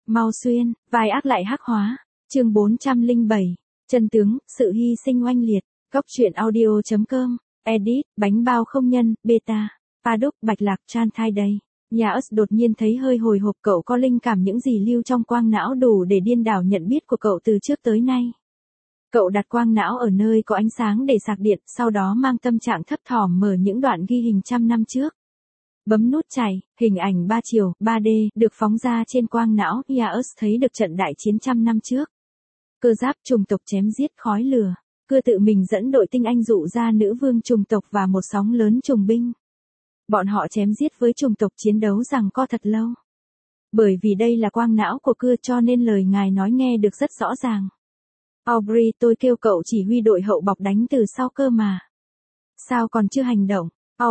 Mau xuyên, vai ác lại hắc hóa. Chương 407. Chân tướng, sự hy sinh oanh liệt. Góc truyện audio.com. Edit, bánh bao không nhân, beta. Paddock, Bạch Lạc, Chan thai đây. Nhà ớt đột nhiên thấy hơi hồi hộp, cậu có linh cảm những gì lưu trong quang não đủ để điên đảo nhận biết của cậu từ trước tới nay. Cậu đặt quang não ở nơi có ánh sáng để sạc điện, sau đó mang tâm trạng thấp thỏm mở những đoạn ghi hình trăm năm trước. Bấm nút chạy, hình ảnh 3 chiều, 3D, được phóng ra trên quang não, Yaos thấy được trận đại chiến trăm năm trước. Cơ giáp chủng tộc chém giết khói lửa, Cưa tự mình dẫn đội tinh anh dụ ra nữ vương chủng tộc và một sóng lớn trùng binh. Bọn họ chém giết với chủng tộc chiến đấu rằng co thật lâu. Bởi vì đây là quang não của Cưa cho nên lời ngài nói nghe được rất rõ ràng. Aubrey, tôi kêu cậu chỉ huy đội hậu bọc đánh từ sau cơ mà. Sao còn chưa hành động?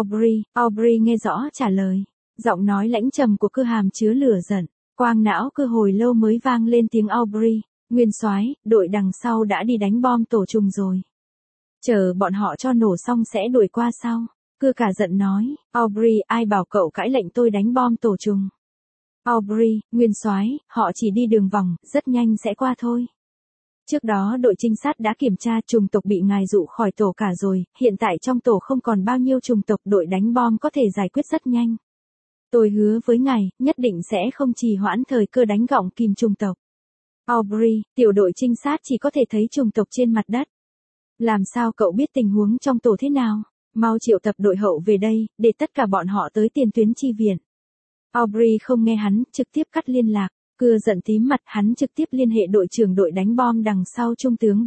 Aubrey nghe rõ trả lời. Giọng nói lãnh trầm của Cưa hàm chứa lửa giận. Quang não Cưa hồi lâu mới vang lên tiếng Aubrey. Nguyên soái, đội đằng sau đã đi đánh bom tổ trùng rồi. Chờ bọn họ cho nổ xong sẽ đuổi qua sau. Cưa cả giận nói. Aubrey, ai bảo cậu cãi lệnh tôi đánh bom tổ trùng? Aubrey, Nguyên soái, họ chỉ đi đường vòng, rất nhanh sẽ qua thôi. Trước đó đội trinh sát đã kiểm tra chủng tộc bị ngài dụ khỏi tổ cả rồi, hiện tại trong tổ không còn bao nhiêu chủng tộc, đội đánh bom có thể giải quyết rất nhanh. Tôi hứa với ngài, nhất định sẽ không trì hoãn thời cơ đánh gọng kìm chủng tộc. Aubrey, tiểu đội trinh sát chỉ có thể thấy chủng tộc trên mặt đất. Làm sao cậu biết tình huống trong tổ thế nào? Mau triệu tập đội hậu về đây, để tất cả bọn họ tới tiền tuyến chi viện. Aubrey không nghe hắn, trực tiếp cắt liên lạc. Cưa giận tím mặt, hắn trực tiếp liên hệ đội trưởng đội đánh bom đằng sau trung tướng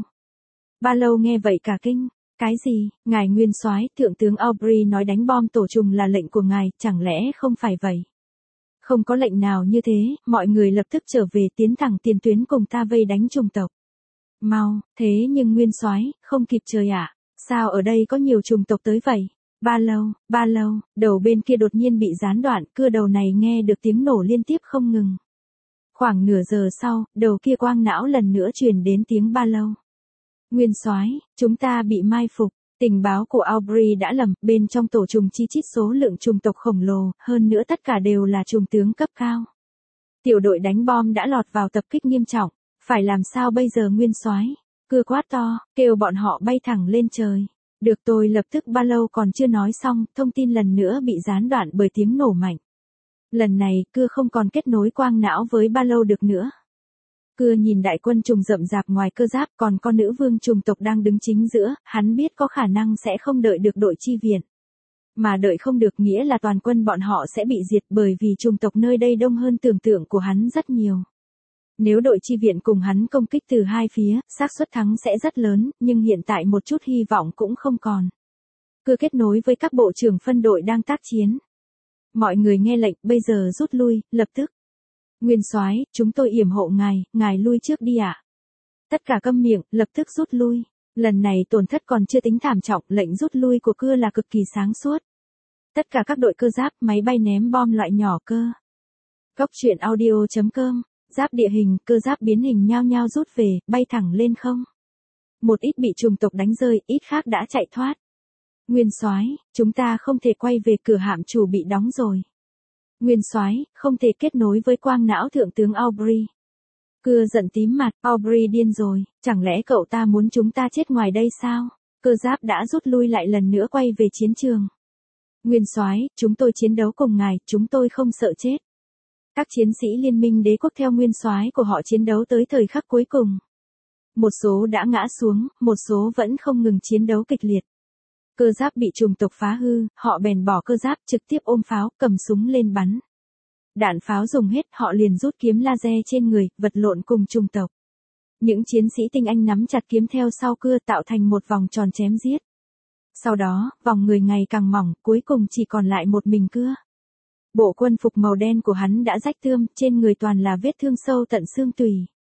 Ba Lâu nghe vậy cả kinh. Cái gì? Ngài Nguyên soái, thượng tướng Aubrey nói đánh bom tổ trùng là lệnh của ngài, chẳng lẽ không phải vậy? Không có lệnh nào như thế, mọi người lập tức trở về tiến thẳng tiền tuyến cùng ta vây đánh chủng tộc. Mau, thế nhưng Nguyên soái, không kịp trời ạ. Sao ở đây có nhiều chủng tộc tới vậy? Ba Lâu, đầu bên kia đột nhiên bị gián đoạn, Cưa đầu này nghe được tiếng nổ liên tiếp không ngừng. Khoảng nửa giờ sau, đầu kia quang não lần nữa truyền đến tiếng Ba Lâu. Nguyên soái, chúng ta bị mai phục. Tình báo của Aubrey đã lầm, bên trong tổ trùng chi chít số lượng chủng tộc khổng lồ, hơn nữa tất cả đều là chủng tướng cấp cao. Tiểu đội đánh bom đã lọt vào tập kích nghiêm trọng, phải làm sao bây giờ Nguyên soái? Cưa quát to, kêu bọn họ bay thẳng lên trời. Được, tôi lập tức. Ba Lâu còn chưa nói xong, thông tin lần nữa bị gián đoạn bởi tiếng nổ mạnh. Lần này, Cưa không còn kết nối quang não với Ba Lâu được nữa. Cưa nhìn đại quân trùng rậm rạp ngoài cơ giáp, còn con nữ vương trùng tộc đang đứng chính giữa, hắn biết có khả năng sẽ không đợi được đội chi viện. Mà đợi không được nghĩa là toàn quân bọn họ sẽ bị diệt, bởi vì trùng tộc nơi đây đông hơn tưởng tượng của hắn rất nhiều. Nếu đội chi viện cùng hắn công kích từ hai phía, xác suất thắng sẽ rất lớn, nhưng hiện tại một chút hy vọng cũng không còn. Cưa kết nối với các bộ trưởng phân đội đang tác chiến. Mọi người nghe lệnh, bây giờ rút lui, lập tức. Nguyên soái, chúng tôi yểm hộ ngài lui trước đi ạ. Tất cả câm miệng, lập tức rút lui. Lần này tổn thất còn chưa tính thảm trọng, lệnh rút lui của Cưa là cực kỳ sáng suốt. Tất cả các đội cơ giáp, máy bay ném bom loại nhỏ cơ. Góc truyện audio.com. Giáp địa hình, cơ giáp biến hình nhao nhao rút về, bay thẳng lên không. Một ít bị chủng tộc đánh rơi, ít khác đã chạy thoát. Nguyên soái, chúng ta không thể quay về, cửa hạm chủ bị đóng rồi. Nguyên soái, không thể kết nối với quang não thượng tướng Aubrey. Cưa giận tím mặt, Aubrey điên rồi, chẳng lẽ cậu ta muốn chúng ta chết ngoài đây sao? Cơ giáp đã rút lui lại lần nữa quay về chiến trường. Nguyên soái, chúng tôi chiến đấu cùng ngài, chúng tôi không sợ chết. Các chiến sĩ liên minh đế quốc theo nguyên soái của họ chiến đấu tới thời khắc cuối cùng. Một số đã ngã xuống, một số vẫn không ngừng chiến đấu kịch liệt. Cơ giáp bị chủng tộc phá hư, họ bèn bỏ cơ giáp, trực tiếp ôm pháo, cầm súng lên bắn. Đạn pháo dùng hết, họ liền rút kiếm laser trên người, vật lộn cùng chủng tộc. Những chiến sĩ tinh anh nắm chặt kiếm theo sau Cưa tạo thành một vòng tròn chém giết. Sau đó, vòng người ngày càng mỏng, cuối cùng chỉ còn lại một mình Cưa. Bộ quân phục màu đen của hắn đã rách tươm, trên người toàn là vết thương sâu tận xương tủy.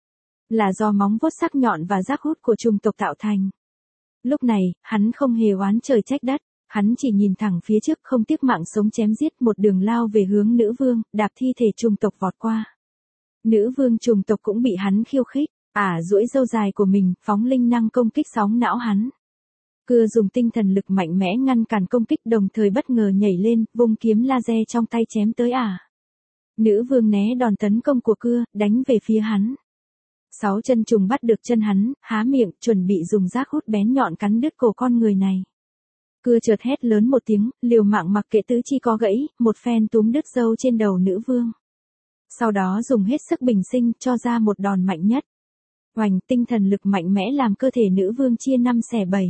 Là do móng vuốt sắc nhọn và rác hút của chủng tộc tạo thành. Lúc này, hắn không hề oán trời trách đất, hắn chỉ nhìn thẳng phía trước không tiếc mạng sống chém giết, một đường lao về hướng nữ vương, đạp thi thể chủng tộc vọt qua. Nữ vương chủng tộc cũng bị hắn khiêu khích, duỗi râu dài của mình, phóng linh năng công kích sóng não hắn. Cưa dùng tinh thần lực mạnh mẽ ngăn cản công kích, đồng thời bất ngờ nhảy lên, vung kiếm laser trong tay chém tới. Nữ vương né đòn tấn công của cưa, đánh về phía hắn. 6 chân trùng bắt được chân hắn, há miệng, chuẩn bị dùng rác hút bén nhọn cắn đứt cổ con người này. Cưa chợt hét lớn một tiếng, liều mạng mặc kệ tứ chi có gãy, một phen túm đứt râu trên đầu nữ vương. Sau đó dùng hết sức bình sinh, cho ra một đòn mạnh nhất. Oành, tinh thần lực mạnh mẽ làm cơ thể nữ vương chia 5 xẻ 7.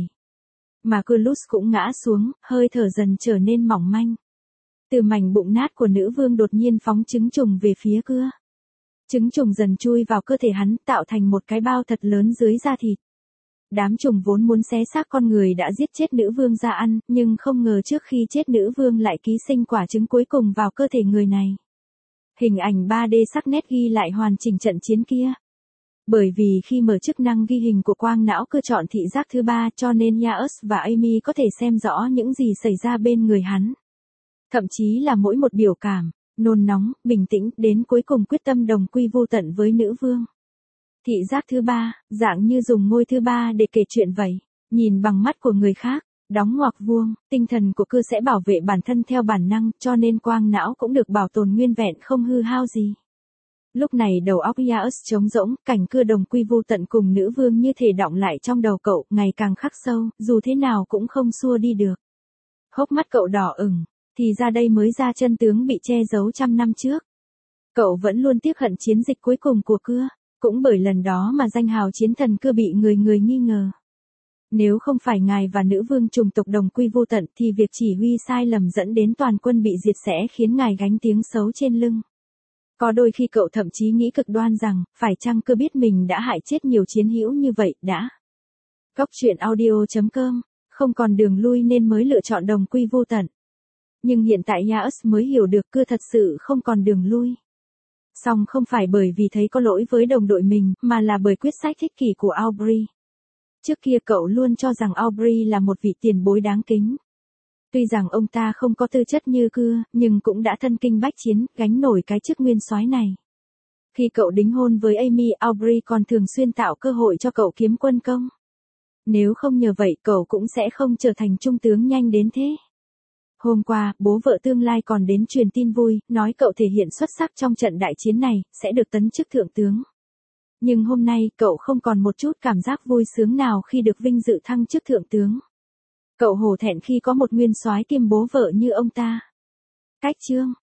Mà Curlus cũng ngã xuống, hơi thở dần trở nên mỏng manh. Từ mảnh bụng nát của nữ vương đột nhiên phóng trứng trùng về phía cưa. Trứng trùng dần chui vào cơ thể hắn, tạo thành một cái bao thật lớn dưới da thịt. Đám trùng vốn muốn xé xác con người đã giết chết nữ vương ra ăn, nhưng không ngờ trước khi chết nữ vương lại ký sinh quả trứng cuối cùng vào cơ thể người này. Hình ảnh 3D sắc nét ghi lại hoàn chỉnh trận chiến kia. Bởi vì khi mở chức năng ghi hình của quang não cơ chọn thị giác thứ 3 cho nên Yaus và Amy có thể xem rõ những gì xảy ra bên người hắn. Thậm chí là mỗi một biểu cảm, nôn nóng, bình tĩnh, đến cuối cùng quyết tâm đồng quy vô tận với nữ vương. Thị giác thứ 3, dạng như dùng môi thứ 3 để kể chuyện vậy, nhìn bằng mắt của người khác, đóng ngoặc vuông, tinh thần của cưa sẽ bảo vệ bản thân theo bản năng, cho nên quang não cũng được bảo tồn nguyên vẹn không hư hao gì. Lúc này đầu óc Yaus trống rỗng, cảnh cưa đồng quy vô tận cùng nữ vương như thể đọng lại trong đầu cậu, ngày càng khắc sâu, dù thế nào cũng không xua đi được. Hốc mắt cậu đỏ ửng, thì ra đây mới ra chân tướng bị che giấu trăm năm trước. Cậu vẫn luôn tiếc hận chiến dịch cuối cùng của cưa, cũng bởi lần đó mà danh hào chiến thần cưa bị người nghi ngờ. Nếu không phải ngài và nữ vương chủng tộc đồng quy vô tận thì việc chỉ huy sai lầm dẫn đến toàn quân bị diệt sẽ khiến ngài gánh tiếng xấu trên lưng. Có đôi khi cậu thậm chí nghĩ cực đoan rằng, phải chăng cưa biết mình đã hại chết nhiều chiến hữu như vậy, đã. Góc truyện audio.com, không còn đường lui nên mới lựa chọn đồng quy vô tận. Nhưng hiện tại Yaus mới hiểu được cưa thật sự không còn đường lui. Song không phải bởi vì thấy có lỗi với đồng đội mình, mà là bởi quyết sách ích kỷ của Aubrey. Trước kia cậu luôn cho rằng Aubrey là một vị tiền bối đáng kính. Tuy rằng ông ta không có tư chất như cưa, nhưng cũng đã thân kinh bách chiến, gánh nổi cái chức nguyên soái này. Khi cậu đính hôn với Amy, Aubrey còn thường xuyên tạo cơ hội cho cậu kiếm quân công. Nếu không nhờ vậy cậu cũng sẽ không trở thành trung tướng nhanh đến thế. Hôm qua, bố vợ tương lai còn đến truyền tin vui, nói cậu thể hiện xuất sắc trong trận đại chiến này, sẽ được tấn chức thượng tướng. Nhưng hôm nay, cậu không còn một chút cảm giác vui sướng nào khi được vinh dự thăng chức thượng tướng. Cậu hổ thẹn khi có một nguyên soái kiêm bố vợ như ông ta. Cách chương